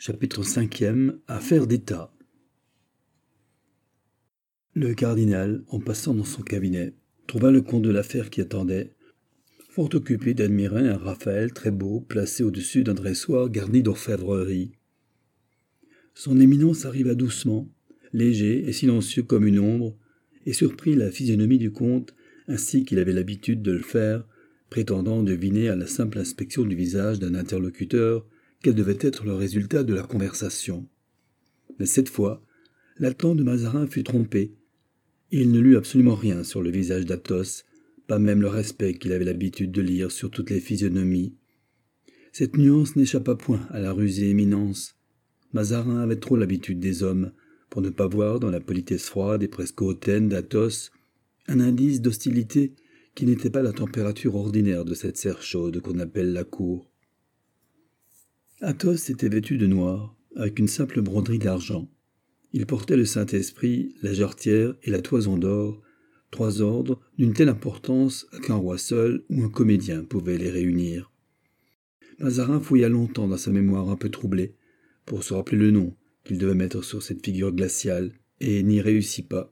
Chapitre 5e. Affaire d'État. Le cardinal, en passant dans son cabinet, trouva le comte de l'affaire qui attendait, fort occupé d'admirer un Raphaël très beau placé au-dessus d'un dressoir garni d'orfèvrerie. Son éminence arriva doucement, léger et silencieux comme une ombre, et surprit la physionomie du comte ainsi qu'il avait l'habitude de le faire, prétendant deviner à la simple inspection du visage d'un interlocuteur quel devait être le résultat de la conversation. Mais cette fois, l'attente de Mazarin fut trompé. Il ne lut absolument rien sur le visage d'Athos, pas même le respect qu'il avait l'habitude de lire sur toutes les physionomies. Cette nuance n'échappa point à la rusée éminence. Mazarin avait trop l'habitude des hommes pour ne pas voir dans la politesse froide et presque hautaine d'Athos un indice d'hostilité qui n'était pas la température ordinaire de cette serre chaude qu'on appelle la cour. Athos était vêtu de noir, avec une simple broderie d'argent. Il portait le Saint-Esprit, la jarretière et la toison d'or, 3 ordres d'une telle importance qu'un roi seul ou un comédien pouvait les réunir. Mazarin fouilla longtemps dans sa mémoire un peu troublée, pour se rappeler le nom qu'il devait mettre sur cette figure glaciale, et n'y réussit pas.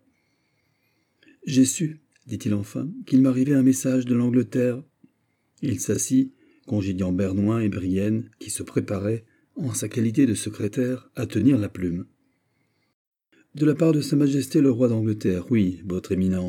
« J'ai su, dit-il enfin, qu'il m'arrivait un message de l'Angleterre. » Il s'assit, congédiant Bernoin et Brienne, qui se préparaient, en sa qualité de secrétaire, à tenir la plume. « De la part de Sa Majesté le roi d'Angleterre, oui, votre éminence. »«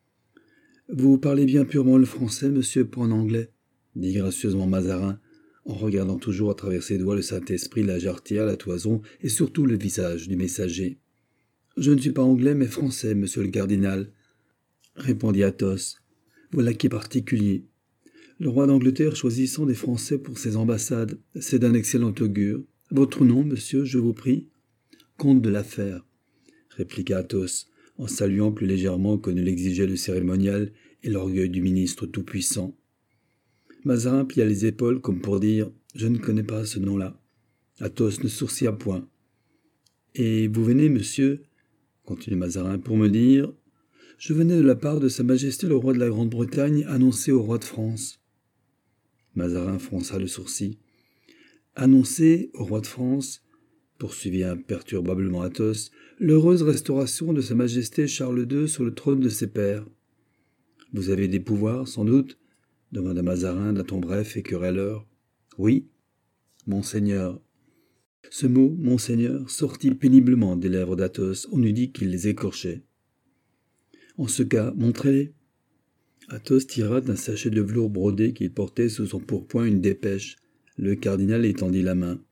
Vous parlez bien purement le français, monsieur, pas en anglais, » dit gracieusement Mazarin, en regardant toujours à travers ses doigts le Saint-Esprit, la jarretière, la toison et surtout le visage du messager. « Je ne suis pas anglais, mais français, monsieur le cardinal, » répondit Athos. « Voilà qui est particulier. Le roi d'Angleterre choisissant des Français pour ses ambassades, c'est d'un excellent augure. Votre nom, monsieur, je vous prie ? » ?»« Comte de l'affaire, » répliqua Athos, en saluant plus légèrement que ne l'exigeait le cérémonial et l'orgueil du ministre tout-puissant. Mazarin plia les épaules comme pour dire « Je ne connais pas ce nom-là ». Athos ne sourcilla point. « Et vous venez, monsieur, » continua Mazarin, « pour me dire « Je venais de la part de Sa Majesté le roi de la Grande-Bretagne annoncer au roi de France. » Mazarin fronça le sourcil. « Annoncer au roi de France, » poursuivit imperturbablement Athos, « l'heureuse restauration de Sa Majesté Charles II sur le trône de ses pères. »« Vous avez des pouvoirs, sans doute ?» demanda Mazarin d'un ton bref et querelleur. « Oui, monseigneur. » Ce mot, monseigneur, sortit péniblement des lèvres d'Athos. On eût dit qu'il les écorchait. « En ce cas, montrez-les. » Athos tira d'un sachet de velours brodé qu'il portait sous son pourpoint une dépêche. Le cardinal étendit la main.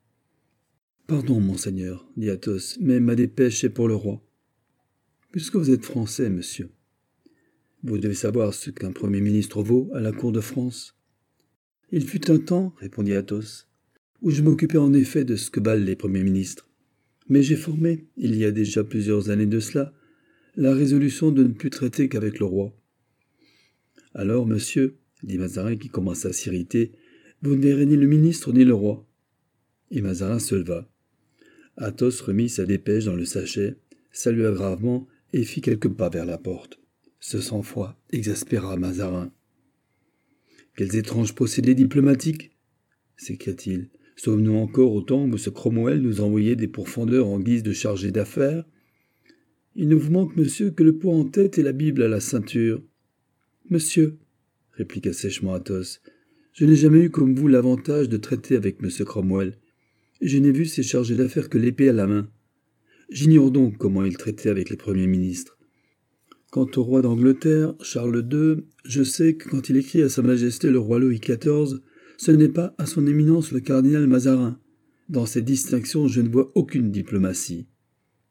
« Pardon, monseigneur, dit Athos, mais ma dépêche est pour le roi. »« Puisque vous êtes français, monsieur, vous devez savoir ce qu'un premier ministre vaut à la cour de France. »« Il fut un temps, répondit Athos, où je m'occupais en effet de ce que valent les premiers ministres. Mais j'ai formé, il y a déjà plusieurs années de cela, la résolution de ne plus traiter qu'avec le roi. »« Alors, monsieur, dit Mazarin qui commença à s'irriter, vous ne verrez ni le ministre ni le roi. » Et Mazarin se leva. Athos remit sa dépêche dans le sachet, salua gravement et fit quelques pas vers la porte. Ce sang-froid exaspéra Mazarin. « Quels étranges procédés diplomatiques !» s'écria-t-il. « Sommes-nous encore au temps où M. Cromwell nous envoyait des pourfendeurs en guise de chargés d'affaires ? Il ne vous manque, monsieur, que le pot en tête et la Bible à la ceinture. »« Monsieur, » répliqua sèchement Athos, « je n'ai jamais eu comme vous l'avantage de traiter avec M. Cromwell. Je n'ai vu ces chargés d'affaires que l'épée à la main. J'ignore donc comment il traitait avec les premiers ministres. Quant au roi d'Angleterre, Charles II, je sais que quand il écrit à Sa Majesté le roi Louis XIV, ce n'est pas à son éminence le cardinal Mazarin. Dans ces distinctions, je ne vois aucune diplomatie. »« Ah !»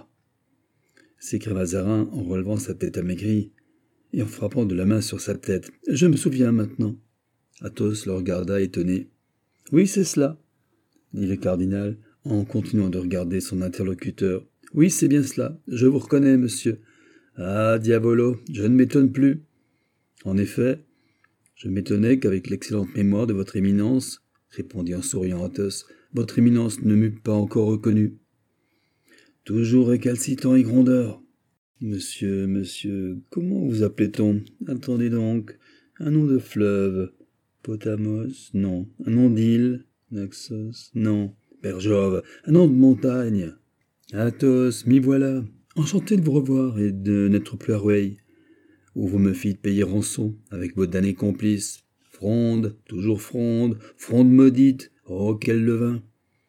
s'écria Mazarin en relevant sa tête amaigrie et en frappant de la main sur sa tête. « Je me souviens maintenant. » Athos le regarda étonné. « Oui, c'est cela, » dit le cardinal en continuant de regarder son interlocuteur. « Oui, c'est bien cela. Je vous reconnais, monsieur. Ah, diavolo, je ne m'étonne plus. En effet, je m'étonnais qu'avec l'excellente mémoire de votre éminence, répondit en souriant Athos, votre éminence ne m'eût pas encore reconnu. Toujours récalcitrant et grondeur. Monsieur, comment vous appelait-on? Attendez donc, un nom de fleuve. Potamos? Non. Un nom d'île? Naxos? Non. Père Jove, un nom de montagne. Athos, m'y voilà. Enchanté de vous revoir et de n'être plus à Rueil, où vous me fîtes payer rançon avec vos damnés complices. Fronde, toujours fronde, fronde maudite. Oh, quel levain!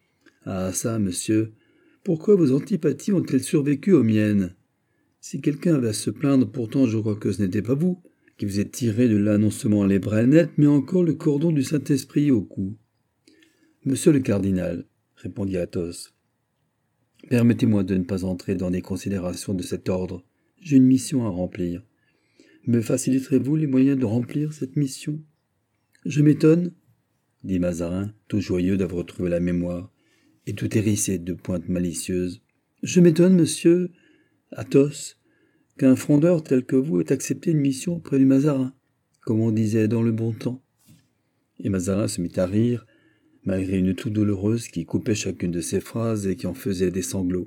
Ah ça, monsieur, pourquoi vos antipathies ont-elles survécu aux miennes? Si quelqu'un avait à se plaindre, pourtant je crois que ce n'était pas vous, qui vous êtes tiré de là non seulement les bras nets, mais encore le cordon du Saint-Esprit au cou. Monsieur le cardinal, répondit Athos, permettez-moi de ne pas entrer dans des considérations de cet ordre. J'ai une mission à remplir. Me faciliterez-vous les moyens de remplir cette mission? Je m'étonne, dit Mazarin, tout joyeux d'avoir retrouvé la mémoire, et tout hérissé de pointes malicieuses. Je m'étonne, monsieur Athos, qu'un frondeur tel que vous ait accepté une mission auprès du Mazarin, comme on disait dans le bon temps. Et Mazarin se mit à rire, malgré une toux douloureuse qui coupait chacune de ses phrases et qui en faisait des sanglots.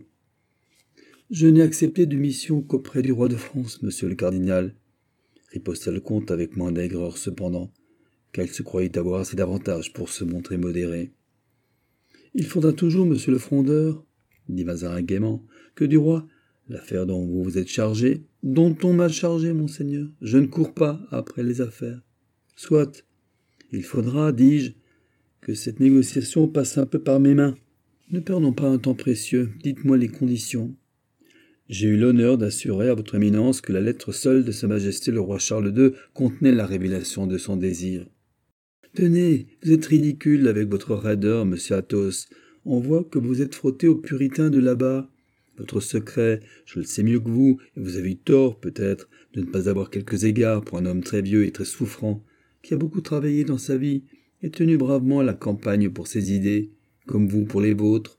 « Je n'ai accepté de mission qu'auprès du roi de France, monsieur le cardinal, » riposta le comte avec moins d'aigreur cependant, car il se croyait avoir assez d'avantages pour se montrer modéré. « Il faudra toujours, monsieur le frondeur, dit Mazarin gaiement, que du roi, l'affaire dont vous vous êtes chargé, dont on m'a chargé, monseigneur, je ne cours pas après les affaires. Soit, il faudra, dis-je, que cette négociation passe un peu par mes mains. Ne perdons pas un temps précieux, dites-moi les conditions. J'ai eu l'honneur d'assurer à votre éminence que la lettre seule de Sa Majesté le roi Charles II contenait la révélation de son désir. Tenez, vous êtes ridicule avec votre raideur, monsieur Athos. On voit que vous êtes frotté aux puritains de là-bas. Votre secret, je le sais mieux que vous, et vous avez eu tort, peut-être, de ne pas avoir quelques égards pour un homme très vieux et très souffrant, qui a beaucoup travaillé dans sa vie, et tenu bravement la campagne pour ses idées, comme vous pour les vôtres.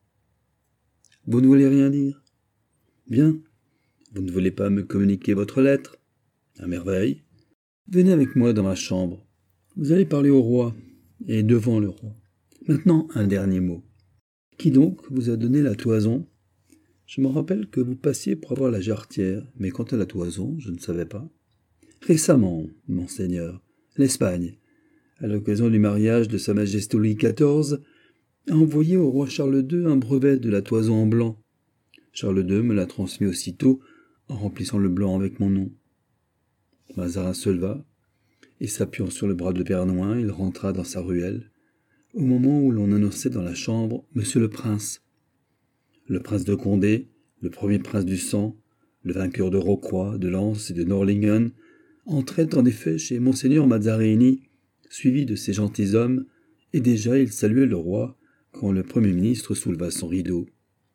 Vous ne voulez rien dire? Bien. Vous ne voulez pas me communiquer votre lettre? À merveille. Venez avec moi dans ma chambre. Vous allez parler au roi, et devant le roi. Maintenant, un dernier mot. Qui donc vous a donné la toison? Je me rappelle que vous passiez pour avoir la jarretière, mais quant à la toison, je ne savais pas. Récemment, monseigneur, l'Espagne, à l'occasion du mariage de Sa Majesté Louis XIV, a envoyé au roi Charles II un brevet de la toison en blanc. Charles II me l'a transmis aussitôt, en remplissant le blanc avec mon nom. Mazarin se leva, et s'appuyant sur le bras de Vernoin, il rentra dans sa ruelle, au moment où l'on annonçait dans la chambre « Monsieur le Prince ». Le prince de Condé, le premier prince du sang, le vainqueur de Rocroi, de Lens et de Nordlingen, entrait en effet chez monseigneur Mazarini, suivi de ses gentilshommes, et déjà il saluait le roi quand le premier ministre souleva son rideau.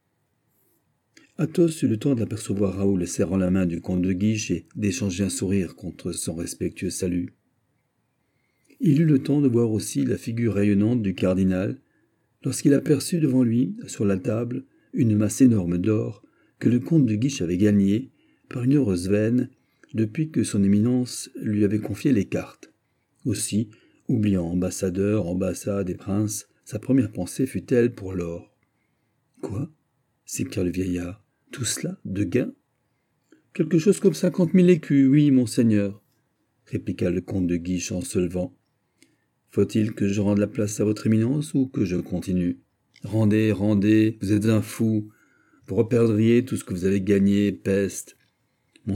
Athos eut le temps d'apercevoir Raoul serrant la main du comte de Guiche et d'échanger un sourire contre son respectueux salut. Il eut le temps de voir aussi la figure rayonnante du cardinal, lorsqu'il aperçut devant lui, sur la table, une masse énorme d'or que le comte de Guiche avait gagnée, par une heureuse veine, depuis que son éminence lui avait confié les cartes. Aussi, oubliant ambassadeur, ambassade et prince, sa première pensée fut-elle pour l'or. « Quoi » s'écria le vieillard. « Tout cela, de gain ?»« Quelque chose comme 50 000 écus, oui, monseigneur, » répliqua le comte de Guiche en se levant. « Faut-il que je rende la place à votre éminence ou que je continue ? Rendez, rendez, vous êtes un fou. Vous reperdriez tout ce que vous avez gagné, peste. »« Monseigneur, »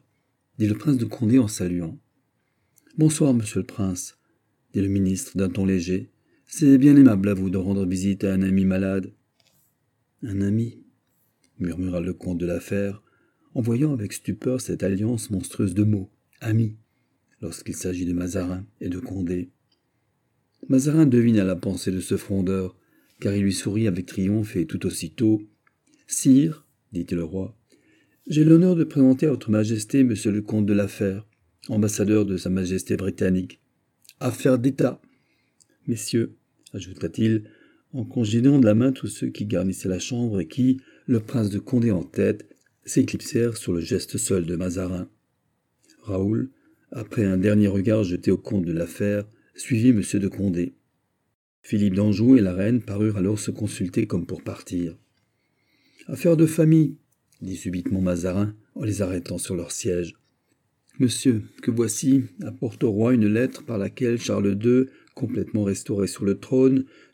dit le prince de Condé en saluant. « Bonsoir, monsieur le prince, » dit le ministre d'un ton léger. « C'est bien aimable à vous de rendre visite à un ami malade. »« Un ami ?» murmura le comte de la Fère, en voyant avec stupeur cette alliance monstrueuse de mots, « ami », lorsqu'il s'agit de Mazarin et de Condé. Mazarin devina la pensée de ce frondeur, car il lui sourit avec triomphe et tout aussitôt « Sire, dit le roi, j'ai l'honneur de présenter à votre majesté monsieur le comte de la Fère, ambassadeur de sa majesté britannique. Affaire d'État. Messieurs, ajouta-t-il, en congédiant de la main tous ceux qui garnissaient la chambre et qui, le prince de Condé en tête, s'éclipsèrent sur le geste seul de Mazarin. Raoul, après un dernier regard jeté au comte de la Fère, suivit M. de Condé. Philippe d'Anjou et la reine parurent alors se consulter comme pour partir. « Affaire de famille, » dit subitement Mazarin en les arrêtant sur leur siège. « Monsieur, que voici, apporte au roi une lettre par laquelle Charles II, complètement restauré sur le trône,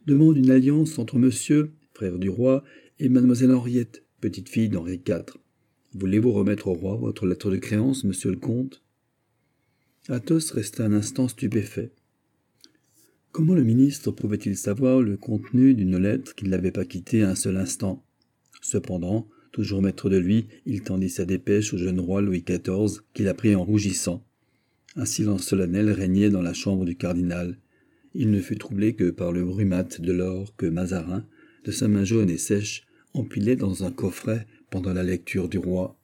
demande une alliance entre monsieur, frère du roi, et mademoiselle Henriette, petite-fille d'Henri IV. Voulez-vous remettre au roi votre lettre de créance, monsieur le comte ?» Athos resta un instant stupéfait. Comment le ministre pouvait-il savoir le contenu d'une lettre qui ne l'avait pas quitté un seul instant ? Cependant, toujours maître de lui, il tendit sa dépêche au jeune roi Louis XIV, qui la prit en rougissant. Un silence solennel régnait dans la chambre du cardinal. Il ne fut troublé que par le bruit mat de l'or que Mazarin, de sa main jaune et sèche, empilait dans un coffret pendant la lecture du roi.